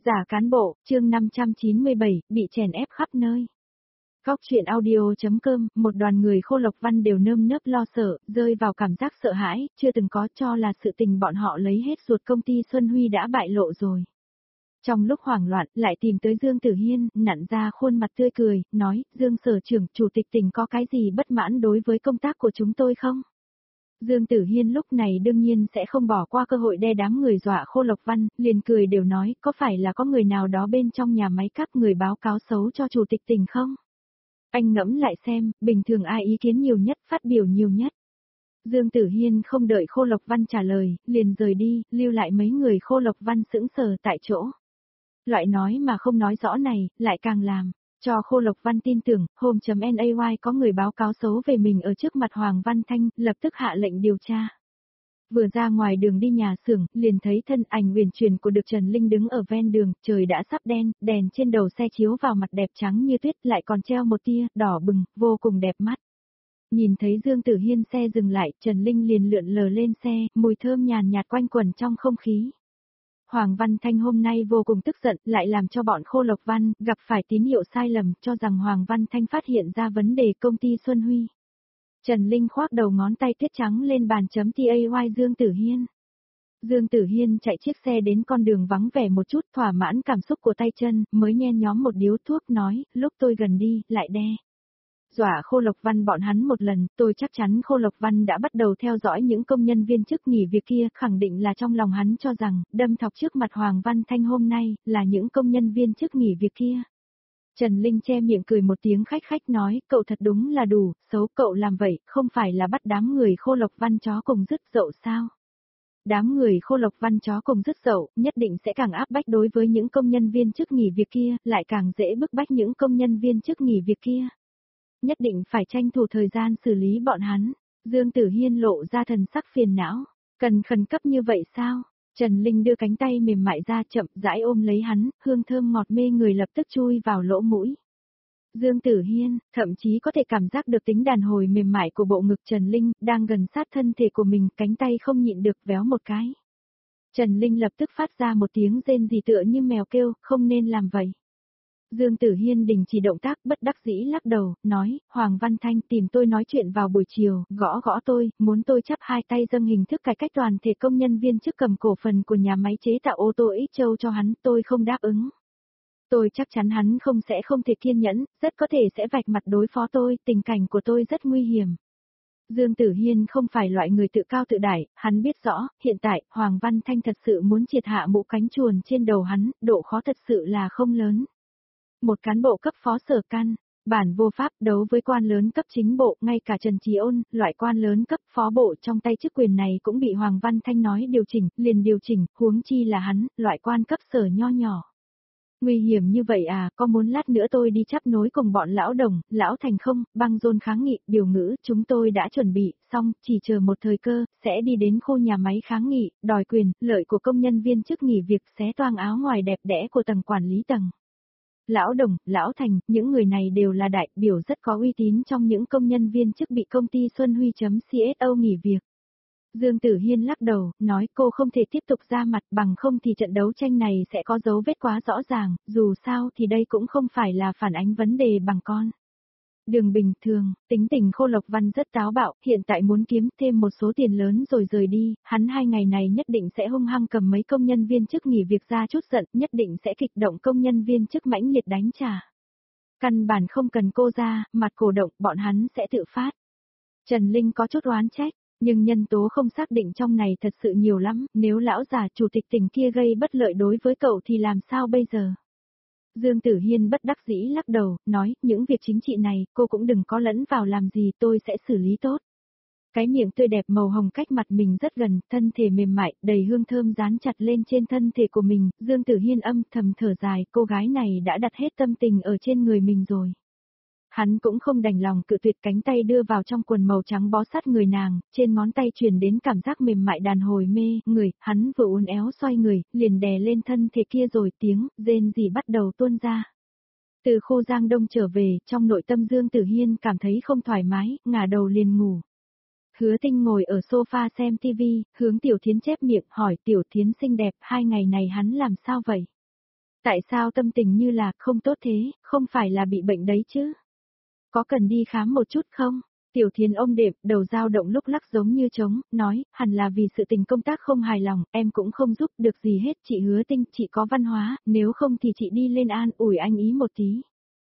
Giả cán bộ, chương 597, bị chèn ép khắp nơi. Góc truyện audio.com, một đoàn người Khô Lộc Văn đều nơm nớp lo sợ, rơi vào cảm giác sợ hãi, chưa từng có cho là sự tình bọn họ lấy hết ruột công ty Xuân Huy đã bại lộ rồi. Trong lúc hoảng loạn, lại tìm tới Dương Tử Hiên, nặn ra khuôn mặt tươi cười, nói, Dương sở trưởng, chủ tịch tỉnh có cái gì bất mãn đối với công tác của chúng tôi không? Dương Tử Hiên lúc này đương nhiên sẽ không bỏ qua cơ hội đe đám người dọa Khô Lộc Văn, liền cười đều nói, có phải là có người nào đó bên trong nhà máy các người báo cáo xấu cho chủ tịch tỉnh không? Anh ngẫm lại xem, bình thường ai ý kiến nhiều nhất, phát biểu nhiều nhất. Dương Tử Hiên không đợi Khô Lộc Văn trả lời, liền rời đi, lưu lại mấy người Khô Lộc Văn sững sờ tại chỗ. Loại nói mà không nói rõ này, lại càng làm. Cho Khô Lộc Văn tin tưởng, hôm.nay có người báo cáo xấu về mình ở trước mặt Hoàng Văn Thanh, lập tức hạ lệnh điều tra. Vừa ra ngoài đường đi nhà xưởng, liền thấy thân ảnh huyền chuyển của Được Trần Linh đứng ở ven đường, trời đã sắp đen, đèn trên đầu xe chiếu vào mặt đẹp trắng như tuyết, lại còn treo một tia, đỏ bừng, vô cùng đẹp mắt. Nhìn thấy Dương Tử Hiên xe dừng lại, Trần Linh liền lượn lờ lên xe, mùi thơm nhàn nhạt quanh quẩn trong không khí. Hoàng Văn Thanh hôm nay vô cùng tức giận, lại làm cho bọn Khô Lộc Văn gặp phải tín hiệu sai lầm, cho rằng Hoàng Văn Thanh phát hiện ra vấn đề công ty Xuân Huy. Trần Linh khoác đầu ngón tay tuyết trắng lên bàn chấm TAY Dương Tử Hiên. Dương Tử Hiên chạy chiếc xe đến con đường vắng vẻ một chút, thỏa mãn cảm xúc của tay chân, mới nhen nhóm một điếu thuốc nói, lúc tôi gần đi, lại đe. Dọa Khô Lộc Văn bọn hắn một lần, tôi chắc chắn Khô Lộc Văn đã bắt đầu theo dõi những công nhân viên chức nghỉ việc kia, khẳng định là trong lòng hắn cho rằng, đâm thọc trước mặt Hoàng Văn Thanh hôm nay, là những công nhân viên chức nghỉ việc kia. Trần Linh che miệng cười một tiếng khách khách nói, cậu thật đúng là đủ, xấu cậu làm vậy, không phải là bắt đám người Khô Lộc Văn chó cùng dứt dậu sao? Đám người Khô Lộc Văn chó cùng dứt dậu, nhất định sẽ càng áp bách đối với những công nhân viên chức nghỉ việc kia, lại càng dễ bức bách những công nhân viên chức nghỉ việc kia. Nhất định phải tranh thủ thời gian xử lý bọn hắn. Dương Tử Hiên lộ ra thần sắc phiền não. Cần khẩn cấp như vậy sao? Trần Linh đưa cánh tay mềm mại ra chậm rãi ôm lấy hắn, hương thơm ngọt mê người lập tức chui vào lỗ mũi. Dương Tử Hiên, thậm chí có thể cảm giác được tính đàn hồi mềm mại của bộ ngực Trần Linh, đang gần sát thân thể của mình, cánh tay không nhịn được véo một cái. Trần Linh lập tức phát ra một tiếng rên rỉ tựa như mèo kêu, không nên làm vậy. Dương Tử Hiên đình chỉ động tác bất đắc dĩ lắc đầu, nói, Hoàng Văn Thanh tìm tôi nói chuyện vào buổi chiều, gõ gõ tôi, muốn tôi chắp hai tay dâng hình thức cải cách toàn thể công nhân viên chức cầm cổ phần của nhà máy chế tạo ô tô Ích Châu cho hắn, tôi không đáp ứng. Tôi chắc chắn hắn không thể kiên nhẫn, rất có thể sẽ vạch mặt đối phó tôi, tình cảnh của tôi rất nguy hiểm. Dương Tử Hiên không phải loại người tự cao tự đại, hắn biết rõ, hiện tại, Hoàng Văn Thanh thật sự muốn triệt hạ mũ cánh chuồn trên đầu hắn, độ khó thật sự là không lớn. Một cán bộ cấp phó sở căn, bản vô pháp đấu với quan lớn cấp chính bộ, ngay cả Trần Trí Ôn, loại quan lớn cấp phó bộ trong tay chức quyền này cũng bị Hoàng Văn Thanh nói điều chỉnh, liền điều chỉnh, huống chi là hắn, loại quan cấp sở nho nhỏ. Nguy hiểm như vậy à, có muốn lát nữa tôi đi chắp nối cùng bọn lão Đồng, lão Thành không, băng rôn kháng nghị, biểu ngữ, chúng tôi đã chuẩn bị, xong, chỉ chờ một thời cơ, sẽ đi đến khu nhà máy kháng nghị, đòi quyền, lợi của công nhân viên chức nghỉ việc xé toang áo ngoài đẹp đẽ của tầng quản lý tầng. Lão Đồng, Lão Thành, những người này đều là đại biểu rất có uy tín trong những công nhân viên chức bị công ty Xuân Huy.CSO nghỉ việc. Dương Tử Hiên lắc đầu, nói cô không thể tiếp tục ra mặt bằng không thì trận đấu tranh này sẽ có dấu vết quá rõ ràng, dù sao thì đây cũng không phải là phản ánh vấn đề bằng con. Đường bình thường, tính tình Khô Lộc Văn rất táo bạo, hiện tại muốn kiếm thêm một số tiền lớn rồi rời đi, hắn 2 ngày này nhất định sẽ hung hăng cầm mấy công nhân viên chức nghỉ việc ra chút giận, nhất định sẽ kịch động công nhân viên chức mãnh liệt đánh trả. Căn bản không cần cô ra, mặt cổ động, bọn hắn sẽ tự phát. Trần Linh có chút oán trách, nhưng nhân tố không xác định trong này thật sự nhiều lắm, nếu lão già chủ tịch tỉnh kia gây bất lợi đối với cậu thì làm sao bây giờ? Dương Tử Hiên bất đắc dĩ lắc đầu, nói, những việc chính trị này, cô cũng đừng có lẫn vào làm gì, tôi sẽ xử lý tốt. Cái miệng tươi đẹp màu hồng cách mặt mình rất gần, thân thể mềm mại, đầy hương thơm dán chặt lên trên thân thể của mình, Dương Tử Hiên âm thầm thở dài, cô gái này đã đặt hết tâm tình ở trên người mình rồi. Hắn cũng không đành lòng cự tuyệt, cánh tay đưa vào trong quần màu trắng bó sát người nàng, trên ngón tay truyền đến cảm giác mềm mại đàn hồi mê, người, hắn vừa uốn éo xoay người, liền đè lên thân thể kia rồi tiếng, rên rỉ bắt đầu tuôn ra. Từ khu Giang Đông trở về, trong nội tâm Dương Tử Hiên cảm thấy không thoải mái, ngả đầu liền ngủ. Hứa Tinh ngồi ở sofa xem TV, hướng Tiểu Thiến chép miệng hỏi Tiểu Thiến xinh đẹp, 2 ngày này hắn làm sao vậy? Tại sao tâm tình như là không tốt thế, không phải là bị bệnh đấy chứ? Có cần đi khám một chút không? Tiểu Thiến ôm đệm, đầu dao động lúc lắc giống như trống, nói, hẳn là vì sự tình công tác không hài lòng, em cũng không giúp được gì hết, chị Hứa Tinh, chị có văn hóa, nếu không thì chị đi lên an ủi anh ý một tí.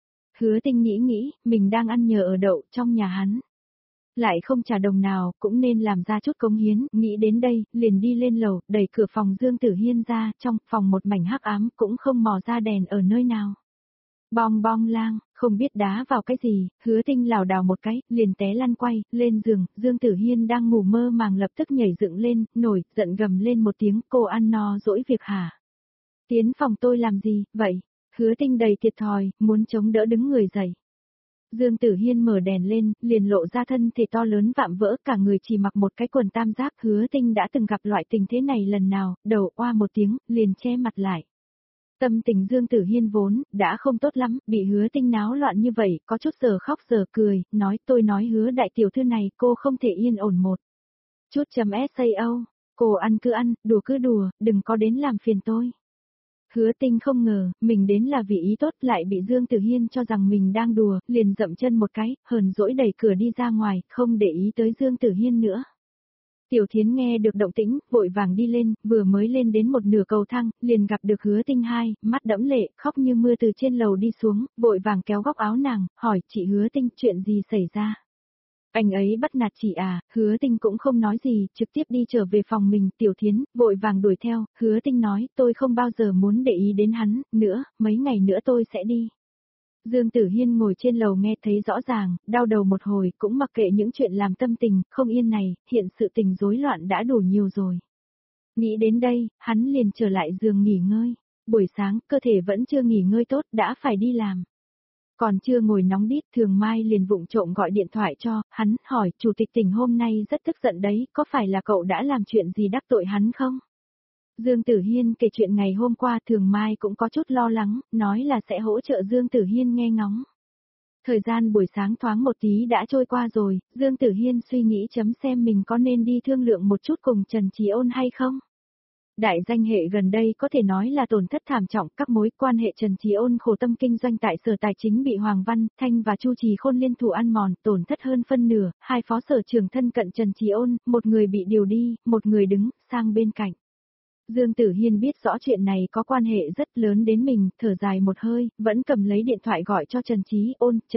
Hứa Tinh nghĩ, mình đang ăn nhờ ở đậu trong nhà hắn. Lại không trả đồng nào, cũng nên làm ra chút cống hiến, nghĩ đến đây, liền đi lên lầu, đẩy cửa phòng Dương Tử Hiên ra, trong phòng một mảnh hắc ám, cũng không mò ra đèn ở nơi nào. Bong bong lang, không biết đá vào cái gì, Hứa Tinh lảo đảo một cái, liền té lăn quay, lên giường, Dương Tử Hiên đang ngủ mơ màng lập tức nhảy dựng lên, nổi, giận gầm lên một tiếng, cô ăn no dỗi việc hả? Tiến phòng tôi làm gì, vậy? Hứa Tinh đầy thiệt thòi, muốn chống đỡ đứng người dậy. Dương Tử Hiên mở đèn lên, liền lộ ra thân thể to lớn vạm vỡ, cả người chỉ mặc một cái quần tam giác. Hứa Tinh đã từng gặp loại tình thế này lần nào, đầu oa một tiếng, liền che mặt lại. Tâm tình Dương Tử Hiên vốn, đã không tốt lắm, bị Hứa Tinh náo loạn như vậy, có chút giờ khóc giờ cười, tôi nói Hứa đại tiểu thư này cô không thể yên ổn một chút sao, cô ăn cứ ăn, đùa cứ đùa, đừng có đến làm phiền tôi. Hứa Tinh không ngờ, mình đến là vì ý tốt lại bị Dương Tử Hiên cho rằng mình đang đùa, liền dậm chân một cái, hờn dỗi đẩy cửa đi ra ngoài, không để ý tới Dương Tử Hiên nữa. Tiểu Thiến nghe được động tĩnh, vội vàng đi lên, vừa mới lên đến một nửa cầu thang, liền gặp được Hứa Tinh hai, mắt đẫm lệ, khóc như mưa từ trên lầu đi xuống, vội vàng kéo góc áo nàng, hỏi chị Hứa Tinh chuyện gì xảy ra. Anh ấy bắt nạt chị à, Hứa Tinh cũng không nói gì, trực tiếp đi trở về phòng mình, Tiểu Thiến, vội vàng đuổi theo, Hứa Tinh nói, tôi không bao giờ muốn để ý đến hắn, nữa, mấy ngày nữa tôi sẽ đi. Dương Tử Hiên ngồi trên lầu nghe thấy rõ ràng, đau đầu một hồi, cũng mặc kệ những chuyện làm tâm tình, không yên này, hiện sự tình rối loạn đã đủ nhiều rồi. Nghĩ đến đây, hắn liền trở lại giường nghỉ ngơi, buổi sáng, cơ thể vẫn chưa nghỉ ngơi tốt, đã phải đi làm. Còn chưa ngồi nóng đít, Thường Mai liền vụng trộm gọi điện thoại cho, hắn, hỏi, chủ tịch tỉnh hôm nay rất tức giận đấy, có phải là cậu đã làm chuyện gì đắc tội hắn không? Dương Tử Hiên kể chuyện ngày hôm qua, Thường Mai cũng có chút lo lắng, nói là sẽ hỗ trợ Dương Tử Hiên nghe ngóng. Thời gian buổi sáng thoáng một tí đã trôi qua rồi, Dương Tử Hiên suy nghĩ xem mình có nên đi thương lượng một chút cùng Trần Trí Ôn hay không? Đại danh hệ gần đây có thể nói là tổn thất thảm trọng, các mối quan hệ Trần Trí Ôn khổ tâm kinh doanh tại Sở Tài chính bị Hoàng Văn, Thanh và Chu Trì Khôn liên thủ ăn mòn, tổn thất hơn phân nửa, hai phó sở trưởng thân cận Trần Trí Ôn, một người bị điều đi, một người đứng sang bên cạnh. Dương Tử Hiên biết rõ chuyện này có quan hệ rất lớn đến mình, thở dài một hơi, vẫn cầm lấy điện thoại gọi cho Trần Trí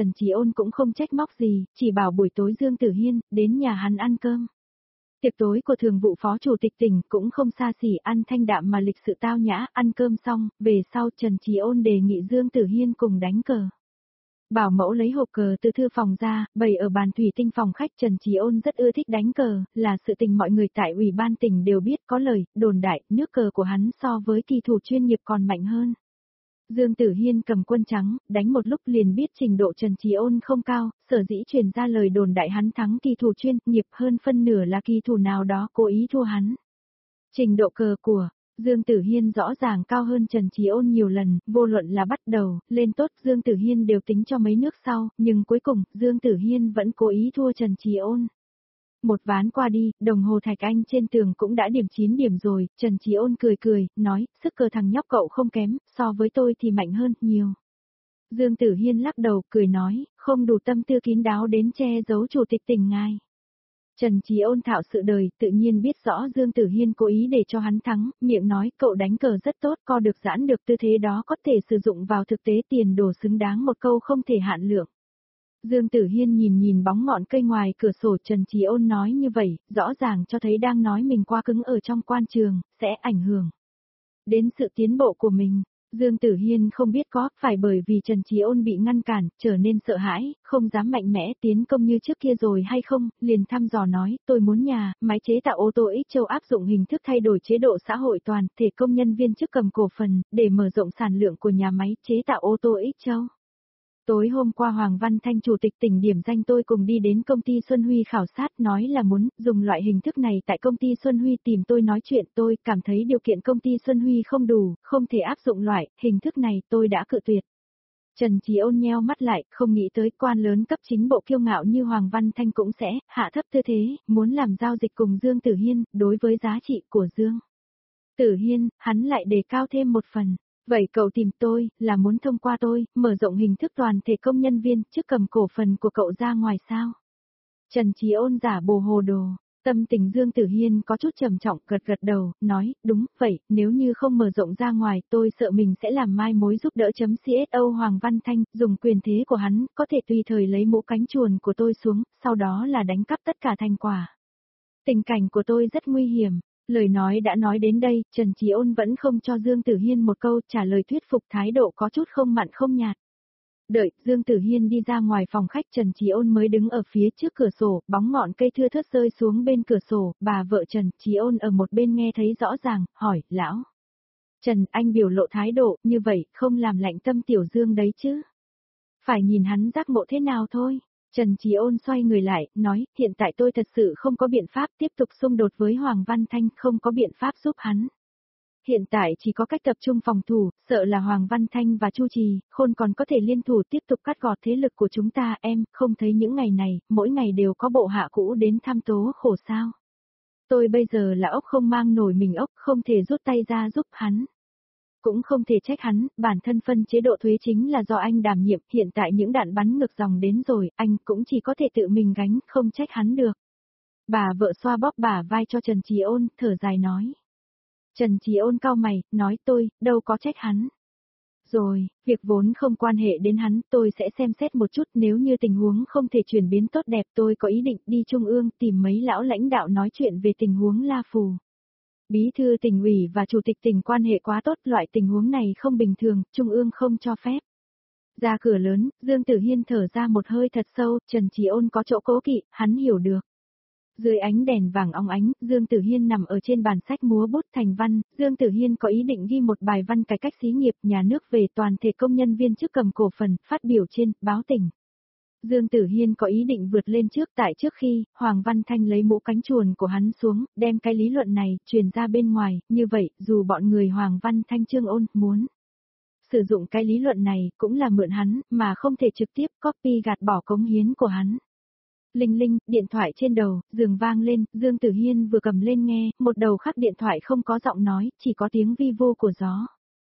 Ôn cũng không trách móc gì, chỉ bảo buổi tối Dương Tử Hiên, đến nhà hắn ăn cơm. Tiệc tối của thường vụ phó chủ tịch tỉnh cũng không xa xỉ, ăn thanh đạm mà lịch sự tao nhã, ăn cơm xong, về sau Trần Trí Ôn đề nghị Dương Tử Hiên cùng đánh cờ. Bảo mẫu lấy hộp cờ từ thư phòng ra, bày ở bàn thủy tinh phòng khách. Trần Trí Ôn rất ưa thích đánh cờ, là sự tình mọi người tại ủy ban tỉnh đều biết, có lời, đồn đại, nước cờ của hắn so với kỳ thủ chuyên nghiệp còn mạnh hơn. Dương Tử Hiên cầm quân trắng, đánh một lúc liền biết trình độ Trần Trí Ôn không cao, sở dĩ truyền ra lời đồn đại hắn thắng kỳ thủ chuyên nghiệp, hơn phân nửa là kỳ thủ nào đó cố ý thua hắn. Trình độ cờ của Dương Tử Hiên rõ ràng cao hơn Trần Trí Ôn nhiều lần, vô luận là bắt đầu, lên tốt Dương Tử Hiên đều tính cho mấy nước sau, nhưng cuối cùng, Dương Tử Hiên vẫn cố ý thua Trần Trí Ôn. Một ván qua đi, đồng hồ thạch anh trên tường cũng đã điểm 9 điểm rồi, Trần Trí Ôn cười, nói, sức cờ thằng nhóc cậu không kém, so với tôi thì mạnh hơn, nhiều. Dương Tử Hiên lắc đầu, cười nói, không đủ tâm tư kín đáo đến che giấu chủ tịch tỉnh ngài. Trần Trí Ôn thạo sự đời, tự nhiên biết rõ Dương Tử Hiên cố ý để cho hắn thắng, miệng nói cậu đánh cờ rất tốt, co được giãn được, tư thế đó có thể sử dụng vào thực tế, tiền đồ xứng đáng một câu không thể hạn lượng. Dương Tử Hiên nhìn bóng ngọn cây ngoài cửa sổ. Trần Trí Ôn nói như vậy, rõ ràng cho thấy đang nói mình quá cứng ở trong quan trường, sẽ ảnh hưởng đến sự tiến bộ của mình. Dương Tử Hiên không biết có phải bởi vì Trần Trí Ôn bị ngăn cản, trở nên sợ hãi, không dám mạnh mẽ tiến công như trước kia rồi hay không, liền thăm dò nói, tôi muốn nhà, máy chế tạo ô tô X Châu áp dụng hình thức thay đổi chế độ xã hội toàn thể công nhân viên chức cầm cổ phần, để mở rộng sản lượng của nhà máy chế tạo ô tô X Châu. Tối hôm qua Hoàng Văn Thanh chủ tịch tỉnh điểm danh tôi cùng đi đến công ty Xuân Huy khảo sát, nói là muốn dùng loại hình thức này tại công ty Xuân Huy, tìm tôi nói chuyện, tôi cảm thấy điều kiện công ty Xuân Huy không đủ, không thể áp dụng loại hình thức này, tôi đã cự tuyệt. Trần Trí Ôn nheo mắt lại, không nghĩ tới quan lớn cấp chính bộ kiêu ngạo như Hoàng Văn Thanh cũng sẽ hạ thấp tư thế, muốn làm giao dịch cùng Dương Tử Hiên, đối với giá trị của Dương Tử Hiên, hắn lại đề cao thêm một phần. Vậy cậu tìm tôi, là muốn thông qua tôi, mở rộng hình thức toàn thể công nhân viên, trước cầm cổ phần của cậu ra ngoài sao? Trần Chí Ôn giả bồ hồ đồ. Tâm tình Dương Tử Hiên có chút trầm trọng, gật gật đầu, nói, đúng, vậy, nếu như không mở rộng ra ngoài, tôi sợ mình sẽ làm mai mối giúp đỡ CSO Hoàng Văn Thanh, dùng quyền thế của hắn, có thể tùy thời lấy mũ cánh chuồn của tôi xuống, sau đó là đánh cắp tất cả thành quả. Tình cảnh của tôi rất nguy hiểm. Lời nói đã nói đến đây, Trần Chí Ôn vẫn không cho Dương Tử Hiên một câu trả lời thuyết phục, thái độ có chút không mặn không nhạt. Đợi, Dương Tử Hiên đi ra ngoài phòng khách, Trần Chí Ôn mới đứng ở phía trước cửa sổ, bóng ngọn cây thưa thớt rơi xuống bên cửa sổ, bà vợ Trần Chí Ôn ở một bên nghe thấy rõ ràng, hỏi, lão. Trần, anh biểu lộ thái độ, như vậy, không làm lạnh tâm Tiểu Dương đấy chứ. Phải nhìn hắn giác ngộ thế nào thôi. Trần Chí Ôn xoay người lại, nói, hiện tại tôi thật sự không có biện pháp tiếp tục xung đột với Hoàng Văn Thanh, không có biện pháp giúp hắn. Hiện tại chỉ có cách tập trung phòng thủ, sợ là Hoàng Văn Thanh và Chu Trì, Khôn còn có thể liên thủ tiếp tục cắt gọt thế lực của chúng ta. Em, không thấy những ngày này, mỗi ngày đều có bộ hạ cũ đến thăm tố khổ sao. Tôi bây giờ là ốc không mang nổi mình ốc, không thể rút tay ra giúp hắn. Cũng không thể trách hắn, bản thân phân chế độ thuế chính là do anh đảm nhiệm, hiện tại những đạn bắn ngược dòng đến rồi, anh cũng chỉ có thể tự mình gánh, không trách hắn được. Bà vợ xoa bóp bả vai cho Trần Chí Ôn, thở dài nói. Trần Chí Ôn cau mày, nói tôi, đâu có trách hắn. Rồi, việc vốn không quan hệ đến hắn, tôi sẽ xem xét một chút, nếu như tình huống không thể chuyển biến tốt đẹp, tôi có ý định đi Trung ương tìm mấy lão lãnh đạo nói chuyện về tình huống La Phù. Bí thư tỉnh ủy và chủ tịch tỉnh quan hệ quá tốt, loại tình huống này không bình thường, Trung ương không cho phép. Ra cửa lớn, Dương Tử Hiên thở ra một hơi thật sâu, Trần Chí Ôn có chỗ cố kỵ, hắn hiểu được. Dưới ánh đèn vàng óng ánh, Dương Tử Hiên nằm ở trên bàn sách múa bút thành văn, Dương Tử Hiên có ý định ghi một bài văn cải cách xí nghiệp nhà nước về toàn thể công nhân viên chức cầm cổ phần, phát biểu trên báo tỉnh. Dương Tử Hiên có ý định vượt lên trước, tại trước khi Hoàng Văn Thanh lấy mũ cánh chuồn của hắn xuống, đem cái lý luận này truyền ra bên ngoài, như vậy, dù bọn người Hoàng Văn Thanh Trương Ôn muốn sử dụng cái lý luận này, cũng là mượn hắn, mà không thể trực tiếp copy gạt bỏ cống hiến của hắn. Linh linh, điện thoại trên đầu, giường vang lên, Dương Tử Hiên vừa cầm lên nghe, một đầu khác điện thoại không có giọng nói, chỉ có tiếng vi vô của gió.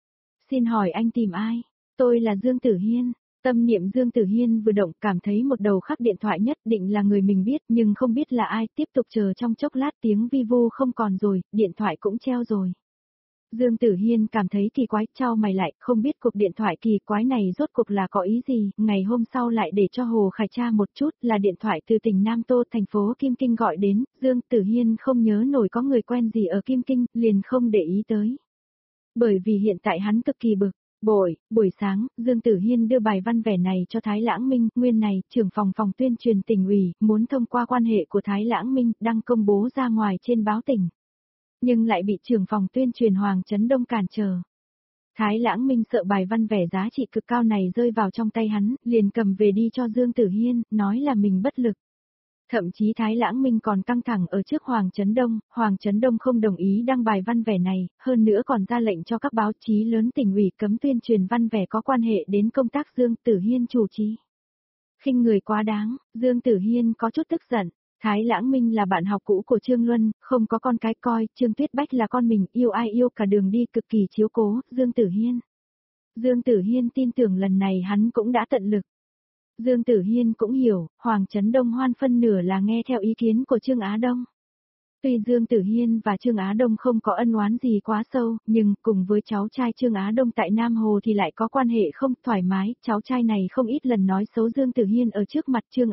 Xin hỏi anh tìm ai? Tôi là Dương Tử Hiên. Tâm niệm Dương Tử Hiên vừa động, cảm thấy một đầu khác điện thoại nhất định là người mình biết, nhưng không biết là ai, tiếp tục chờ trong chốc lát tiếng vi vô không còn rồi, điện thoại cũng treo rồi. Dương Tử Hiên cảm thấy kỳ quái, chau mày lại, không biết cuộc điện thoại kỳ quái này rốt cuộc là có ý gì, ngày hôm sau lại để cho Hồ Khải tra một chút, là điện thoại từ tỉnh Nam Tô thành phố Kim Kinh gọi đến, Dương Tử Hiên không nhớ nổi có người quen gì ở Kim Kinh, liền không để ý tới. Bởi vì hiện tại hắn cực kỳ bực. Buổi sáng, Dương Tử Hiên đưa bài văn vẻ này cho Thái Lãng Minh, nguyên này, trưởng phòng tuyên truyền tỉnh ủy, muốn thông qua quan hệ của Thái Lãng Minh, đăng công bố ra ngoài trên báo tỉnh. Nhưng lại bị trưởng phòng tuyên truyền Hoàng Trấn Đông cản trở. Thái Lãng Minh sợ bài văn vẻ giá trị cực cao này rơi vào trong tay hắn, liền cầm về đi cho Dương Tử Hiên, nói là mình bất lực. Thậm chí Thái Lãng Minh còn căng thẳng ở trước Hoàng Trấn Đông không đồng ý đăng bài văn vẻ này, hơn nữa còn ra lệnh cho các báo chí lớn tỉnh ủy cấm tuyên truyền văn vẻ có quan hệ đến công tác Dương Tử Hiên chủ trì. Khinh người quá đáng, Dương Tử Hiên có chút tức giận. Thái Lãng Minh là bạn học cũ của Trương Luân, không có con cái coi, Trương Tuyết Bách là con mình, yêu ai yêu cả đường đi, cực kỳ chiếu cố, Dương Tử Hiên. Dương Tử Hiên tin tưởng lần này hắn cũng đã tận lực. Dương Tử Hiên cũng hiểu, Hoàng Trấn Đông hoan phân nửa là nghe theo ý kiến của Trương Á Đông. Tuy Dương Tử Hiên và Trương Á Đông không có ân oán gì quá sâu, nhưng cùng với cháu trai Trương Á Đông tại Nam Hồ thì lại có quan hệ không thoải mái, cháu trai này không ít lần nói xấu Dương Tử Hiên ở trước mặt Trương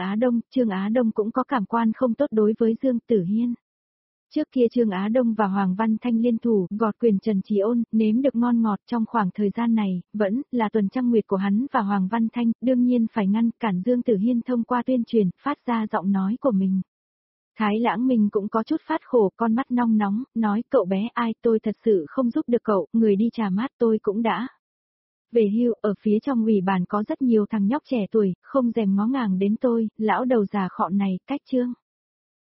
Á Đông cũng có cảm quan không tốt đối với Dương Tử Hiên. Trước kia Trương Á Đông và Hoàng Văn Thanh liên thủ, gọt quyền Trần Chí Ôn, nếm được ngon ngọt trong khoảng thời gian này, vẫn là tuần trăng nguyệt của hắn và Hoàng Văn Thanh, đương nhiên phải ngăn cản Dương Tử Hiên thông qua tuyên truyền, phát ra giọng nói của mình. Thái Lãng Minh cũng có chút phát khổ, con mắt nong nóng, nói cậu bé ai, tôi thật sự không giúp được cậu, người đi trà mát tôi cũng đã. Về hưu, ở phía trong ủy ban có rất nhiều thằng nhóc trẻ tuổi, không dèm ngó ngàng đến tôi, lão đầu già khọ này, cách chương.